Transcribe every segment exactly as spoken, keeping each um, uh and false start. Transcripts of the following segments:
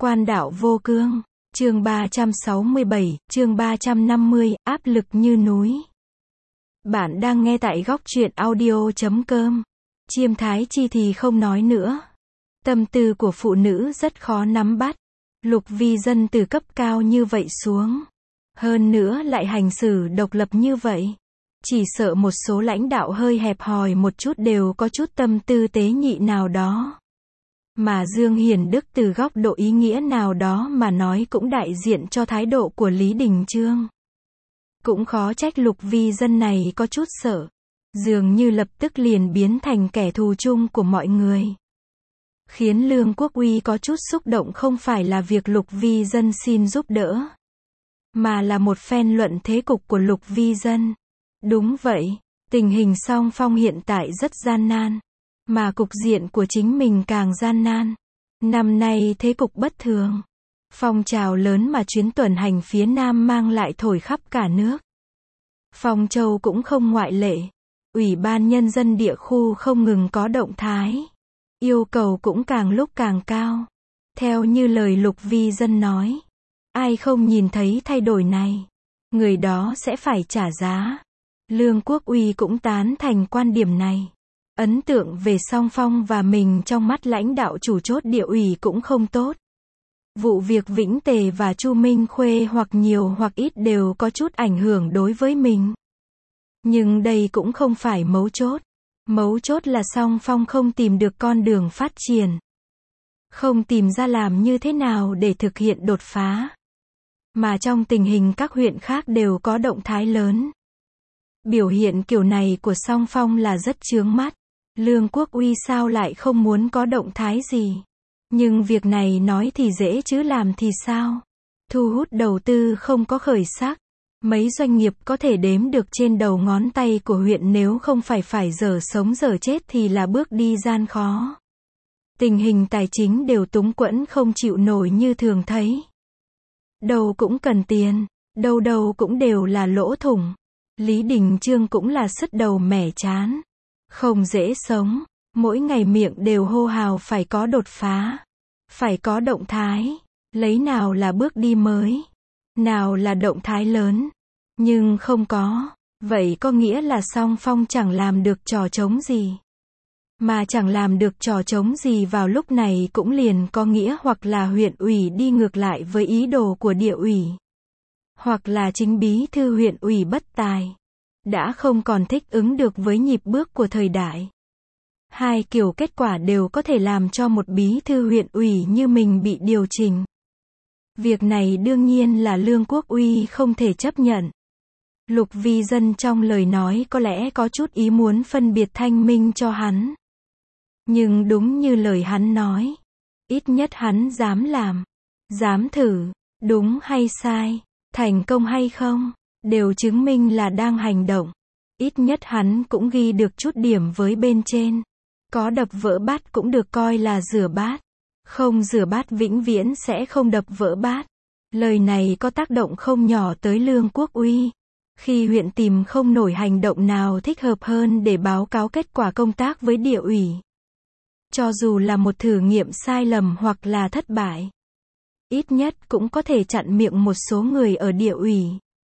Quan đạo vô cương, chương ba trăm sáu mươi bảy, chương ba trăm năm mươi, áp lực như núi. Bạn đang nghe tại góc truyện audio chấm com. Chiêm Thái Chi thì không nói nữa. Tâm tư của phụ nữ rất khó nắm bắt. Lục Vi Dân từ cấp cao như vậy xuống. Hơn nữa lại hành xử độc lập như vậy. Chỉ sợ một số lãnh đạo hơi hẹp hòi một chút đều có chút tâm tư tế nhị nào đó. Mà Dương Hiền Đức từ góc độ ý nghĩa nào đó mà nói cũng đại diện cho thái độ của Lý Đình Chương. Cũng khó trách Lục Vi Dân này có chút sợ. Dường như lập tức liền biến thành kẻ thù chung của mọi người. Khiến Lương Quốc Uy có chút xúc động không phải là việc Lục Vi Dân xin giúp đỡ. Mà là một phen luận thế cục của Lục Vi Dân. Đúng vậy, tình hình song phong hiện tại rất gian nan. Mà cục diện của chính mình càng gian nan. Năm nay thế cục bất thường. Phong trào lớn mà chuyến tuần hành phía Nam mang lại thổi khắp cả nước. Phong Châu cũng không ngoại lệ. Ủy ban Nhân dân địa khu không ngừng có động thái. Yêu cầu cũng càng lúc càng cao. Theo như lời Lục Vi Dân nói. Ai không nhìn thấy thay đổi này, người đó sẽ phải trả giá. Lương Quốc Uy cũng tán thành quan điểm này. Ấn tượng về song phong và mình trong mắt lãnh đạo chủ chốt địa ủy cũng không tốt. Vụ việc Vĩnh Tề và Chu Minh Khuê hoặc nhiều hoặc ít đều có chút ảnh hưởng đối với mình. Nhưng đây cũng không phải mấu chốt. Mấu chốt là song phong không tìm được con đường phát triển. Không tìm ra làm như thế nào để thực hiện đột phá. Mà trong tình hình các huyện khác đều có động thái lớn. Biểu hiện kiểu này của song phong là rất chướng mắt. Lương Quốc Uy sao lại không muốn có động thái gì. Nhưng việc này nói thì dễ chứ làm thì sao. Thu hút đầu tư không có khởi sắc. Mấy doanh nghiệp có thể đếm được trên đầu ngón tay của huyện nếu không phải phải dở sống dở chết thì là bước đi gian khó. Tình hình tài chính đều túng quẫn không chịu nổi như thường thấy. Đâu cũng cần tiền, đâu đâu cũng đều là lỗ thủng. Lý Đình Chương cũng là sứt đầu mẻ chán. Không dễ sống, mỗi ngày miệng đều hô hào phải có đột phá. Phải có động thái, lấy nào là bước đi mới. Nào là động thái lớn. Nhưng không có, vậy có nghĩa là song phong chẳng làm được trò trống gì. Mà chẳng làm được trò trống gì vào lúc này cũng liền có nghĩa hoặc là huyện ủy đi ngược lại với ý đồ của địa ủy. Hoặc là chính bí thư huyện ủy bất tài. Đã không còn thích ứng được với nhịp bước của thời đại. Hai kiểu kết quả đều có thể làm cho một bí thư huyện ủy như mình bị điều chỉnh. Việc này đương nhiên là Lương Quốc Uy không thể chấp nhận. Lục Vi Dân trong lời nói có lẽ có chút ý muốn phân biệt thanh minh cho hắn. Nhưng đúng như lời hắn nói. Ít nhất hắn dám làm. Dám thử. Đúng hay sai. Thành công hay không. Đều chứng minh là đang hành động. Ít nhất hắn cũng ghi được chút điểm với bên trên. Có đập vỡ bát cũng được coi là rửa bát. Không rửa bát vĩnh viễn sẽ không đập vỡ bát. Lời này có tác động không nhỏ tới Lương Quốc Uy. Khi huyện tìm không nổi hành động nào thích hợp hơn để báo cáo kết quả công tác với địa ủy. Cho dù là một thử nghiệm sai lầm hoặc là thất bại. Ít nhất cũng có thể chặn miệng một số người ở địa ủy.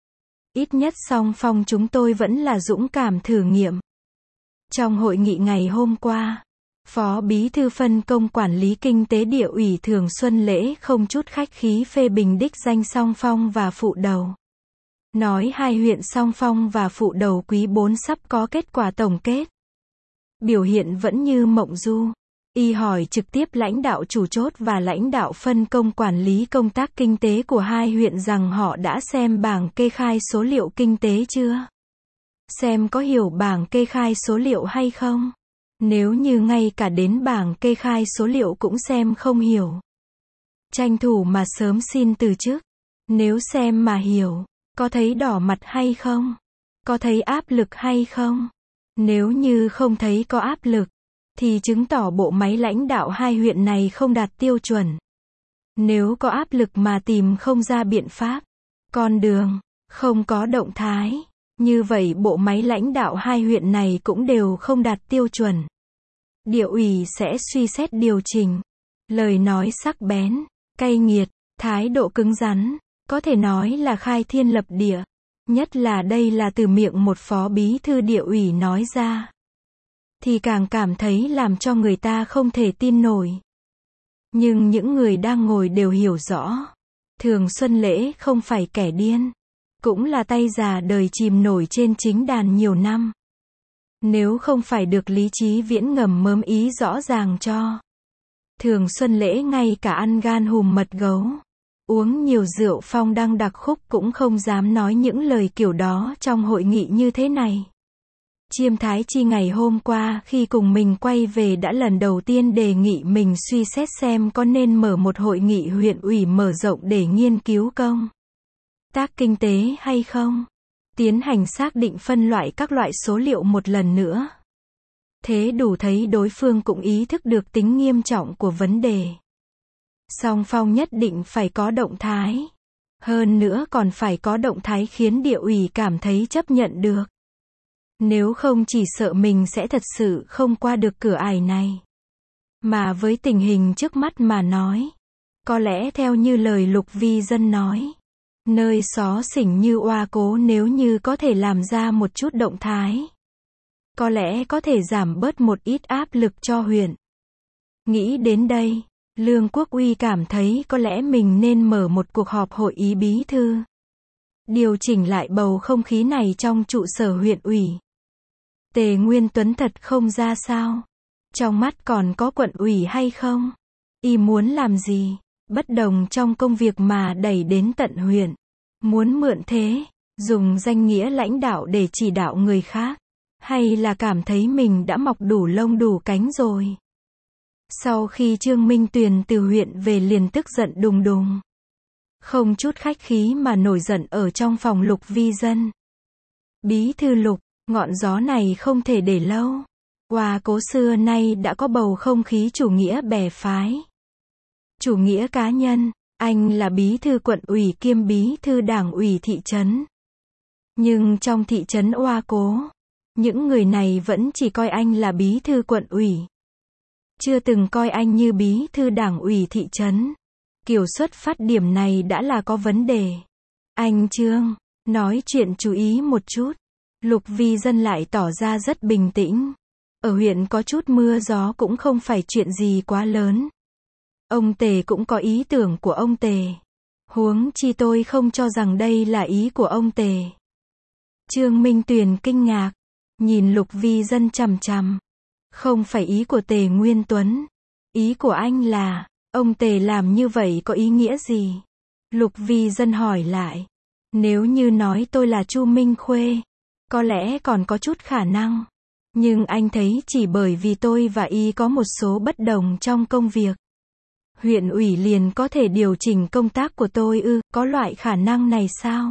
Ít nhất song phong chúng tôi vẫn là dũng cảm thử nghiệm. Trong hội nghị ngày hôm qua, Phó Bí thư phân công quản lý kinh tế địa ủy Thường Xuân Lễ không chút khách khí phê bình đích danh song phong và phụ đầu. Nói hai huyện song phong và phụ đầu quý bốn sắp có kết quả tổng kết. Biểu hiện vẫn như mộng du. Y hỏi trực tiếp lãnh đạo chủ chốt và lãnh đạo phân công quản lý công tác kinh tế của hai huyện rằng họ đã xem bảng kê khai số liệu kinh tế chưa? Xem có hiểu bảng kê khai số liệu hay không? Nếu như ngay cả đến bảng kê khai số liệu cũng xem không hiểu. Tranh thủ mà sớm xin từ chức. Nếu xem mà hiểu, có thấy đỏ mặt hay không? Có thấy áp lực hay không? Nếu như không thấy có áp lực, thì chứng tỏ bộ máy lãnh đạo hai huyện này không đạt tiêu chuẩn. Nếu có áp lực mà tìm không ra biện pháp, con đường, không có động thái, như vậy bộ máy lãnh đạo hai huyện này cũng đều không đạt tiêu chuẩn. Địa ủy sẽ suy xét điều chỉnh. Lời nói sắc bén, cay nghiệt, thái độ cứng rắn, có thể nói là khai thiên lập địa. Nhất là đây là từ miệng một phó bí thư địa ủy nói ra. Thì càng cảm thấy làm cho người ta không thể tin nổi. Nhưng những người đang ngồi đều hiểu rõ. Thường Xuân Lễ không phải kẻ điên. Cũng là tay già đời chìm nổi trên chính đàn nhiều năm. Nếu không phải được Lý Chí Viễn ngầm mớm ý rõ ràng cho. Thường Xuân Lễ ngay cả ăn gan hùm mật gấu. Uống nhiều rượu phong đăng đặc khúc cũng không dám nói những lời kiểu đó trong hội nghị như thế này. Chiêm Thái Chi ngày hôm qua khi cùng mình quay về đã lần đầu tiên đề nghị mình suy xét xem có nên mở một hội nghị huyện ủy mở rộng để nghiên cứu công tác kinh tế hay không. Tiến hành xác định phân loại các loại số liệu một lần nữa. Thế đủ thấy đối phương cũng ý thức được tính nghiêm trọng của vấn đề. Song Phong nhất định phải có động thái. Hơn nữa còn phải có động thái khiến địa ủy cảm thấy chấp nhận được. Nếu không chỉ sợ mình sẽ thật sự không qua được cửa ải này. Mà với tình hình trước mắt mà nói. Có lẽ theo như lời Lục Vi Dân nói. Nơi xó xỉnh như Oa Cố nếu như có thể làm ra một chút động thái. Có lẽ có thể giảm bớt một ít áp lực cho huyện. Nghĩ đến đây. Lương Quốc Uy cảm thấy có lẽ mình nên mở một cuộc họp hội ý bí thư. Điều chỉnh lại bầu không khí này trong trụ sở huyện ủy. Tề Nguyên Tuấn thật không ra sao. Trong mắt còn có quận ủy hay không? Y muốn làm gì? Bất đồng trong công việc mà đẩy đến tận huyện. Muốn mượn thế, dùng danh nghĩa lãnh đạo để chỉ đạo người khác. Hay là cảm thấy mình đã mọc đủ lông đủ cánh rồi? Sau khi Trương Minh Tuyền từ huyện về liền tức giận đùng đùng. Không chút khách khí mà nổi giận ở trong phòng Lục Vi Dân. Bí thư Lục, ngọn gió này không thể để lâu. Oa Cố xưa nay đã có bầu không khí chủ nghĩa bè phái. Chủ nghĩa cá nhân, anh là bí thư quận ủy kiêm bí thư đảng ủy thị trấn. Nhưng trong thị trấn Oa Cố, những người này vẫn chỉ coi anh là bí thư quận ủy. Chưa từng coi anh như bí thư đảng ủy thị trấn. Kiểu xuất phát điểm này đã là có vấn đề. Anh Trương, nói chuyện chú ý một chút. Lục Vi Dân lại tỏ ra rất bình tĩnh. Ở huyện có chút mưa gió cũng không phải chuyện gì quá lớn. Ông Tề cũng có ý tưởng của ông Tề. Huống chi tôi không cho rằng đây là ý của ông Tề. Trương Minh Tuyền kinh ngạc. Nhìn Lục Vi Dân chằm chằm. Không phải ý của Tề Nguyên Tuấn. Ý của anh là, ông Tề làm như vậy có ý nghĩa gì? Lục Vi Dân hỏi lại. Nếu như nói tôi là Chu Minh Khuê, có lẽ còn có chút khả năng. Nhưng anh thấy chỉ bởi vì tôi và y có một số bất đồng trong công việc. Huyện ủy liền có thể điều chỉnh công tác của tôi ư, có loại khả năng này sao?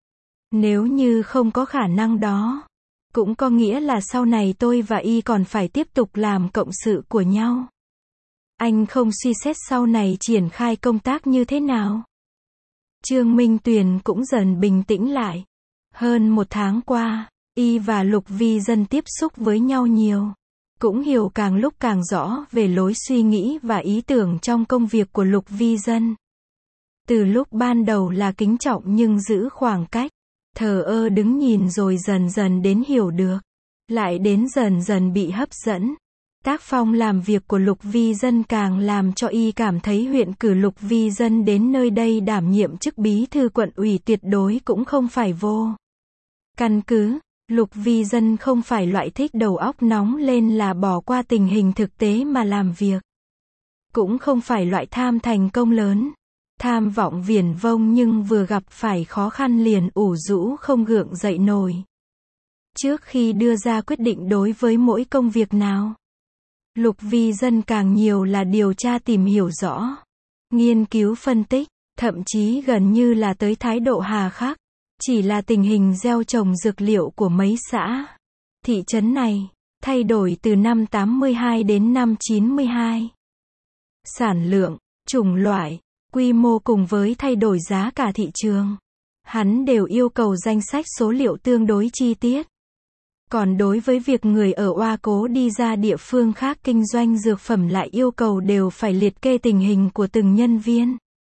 Nếu như không có khả năng đó, cũng có nghĩa là sau này tôi và y còn phải tiếp tục làm cộng sự của nhau. Anh không suy xét sau này triển khai công tác như thế nào? Trương Minh Tuyền cũng dần bình tĩnh lại. Hơn một tháng qua, y và Lục Vi Dân tiếp xúc với nhau nhiều. Cũng hiểu càng lúc càng rõ về lối suy nghĩ và ý tưởng trong công việc của Lục Vi Dân. Từ lúc ban đầu là kính trọng nhưng giữ khoảng cách. Thờ ơ đứng nhìn rồi dần dần đến hiểu được. Lại đến dần dần bị hấp dẫn. Tác phong làm việc của Lục Vi Dân càng làm cho y cảm thấy huyện cử Lục Vi Dân đến nơi đây đảm nhiệm chức bí thư quận ủy tuyệt đối cũng không phải vô căn cứ. Lục Vi Dân không phải loại thích đầu óc nóng lên là bỏ qua tình hình thực tế mà làm việc. Cũng không phải loại tham thành công lớn. Tham vọng viển vông nhưng vừa gặp phải khó khăn liền ủ rũ không gượng dậy nổi. Trước khi đưa ra quyết định đối với mỗi công việc nào, Lục Vi Dân càng nhiều là điều tra tìm hiểu rõ, nghiên cứu phân tích, thậm chí gần như là tới thái độ hà khắc. Chỉ là tình hình gieo trồng dược liệu của mấy xã, thị trấn này, thay đổi từ năm tám mươi hai đến năm chín mươi hai. Sản lượng, chủng loại, quy mô cùng với thay đổi giá cả thị trường. Hắn đều yêu cầu danh sách số liệu tương đối chi tiết. Còn đối với việc người ở Oa Cố đi ra địa phương khác kinh doanh dược phẩm lại yêu cầu đều phải liệt kê tình hình của từng nhân viên.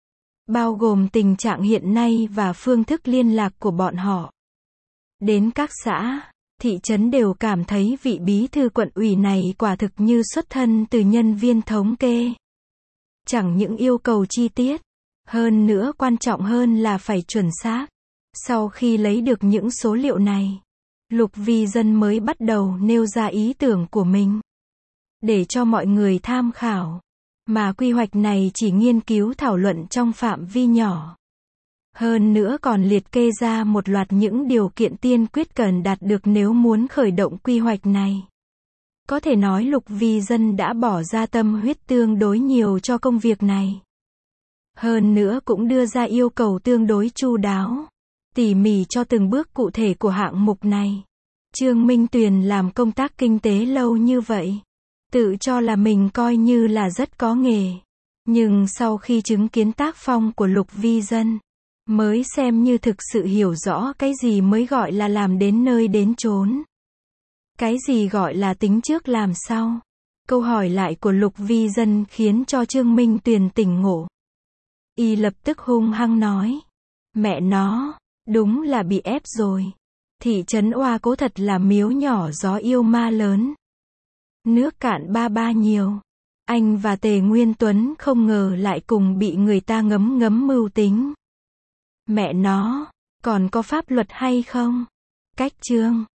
bao gồm tình trạng hiện nay và phương thức liên lạc của bọn họ. Đến các xã, thị trấn đều cảm thấy vị bí thư quận ủy này quả thực như xuất thân từ nhân viên thống kê. Chẳng những yêu cầu chi tiết, hơn nữa quan trọng hơn là phải chuẩn xác. Sau khi lấy được những số liệu này, Lục Vi Dân mới bắt đầu nêu ra ý tưởng của mình để cho mọi người tham khảo. Mà quy hoạch này chỉ nghiên cứu thảo luận trong phạm vi nhỏ. Hơn nữa còn liệt kê ra một loạt những điều kiện tiên quyết cần đạt được nếu muốn khởi động quy hoạch này. Có thể nói Lục Vi Dân đã bỏ ra tâm huyết tương đối nhiều cho công việc này. Hơn nữa cũng đưa ra yêu cầu tương đối chu đáo, tỉ mỉ cho từng bước cụ thể của hạng mục này. Trương Minh Tuyền làm công tác kinh tế lâu như vậy, tự cho là mình coi như là rất có nghề. Nhưng sau khi chứng kiến tác phong của Lục Vi Dân, mới xem như thực sự hiểu rõ cái gì mới gọi là làm đến nơi đến chốn. Cái gì gọi là tính trước làm sau. Câu hỏi lại của Lục Vi Dân khiến cho Trương Minh Tuyền tỉnh ngộ. Y lập tức hung hăng nói. Mẹ nó, đúng là bị ép rồi. Thị trấn Oa Cố thật là miếu nhỏ gió yêu ma lớn. Nước cạn ba ba nhiều. Anh và Tề Nguyên Tuấn không ngờ lại cùng bị người ta ngấm ngấm mưu tính. Mẹ nó, còn có pháp luật hay không? Cách chương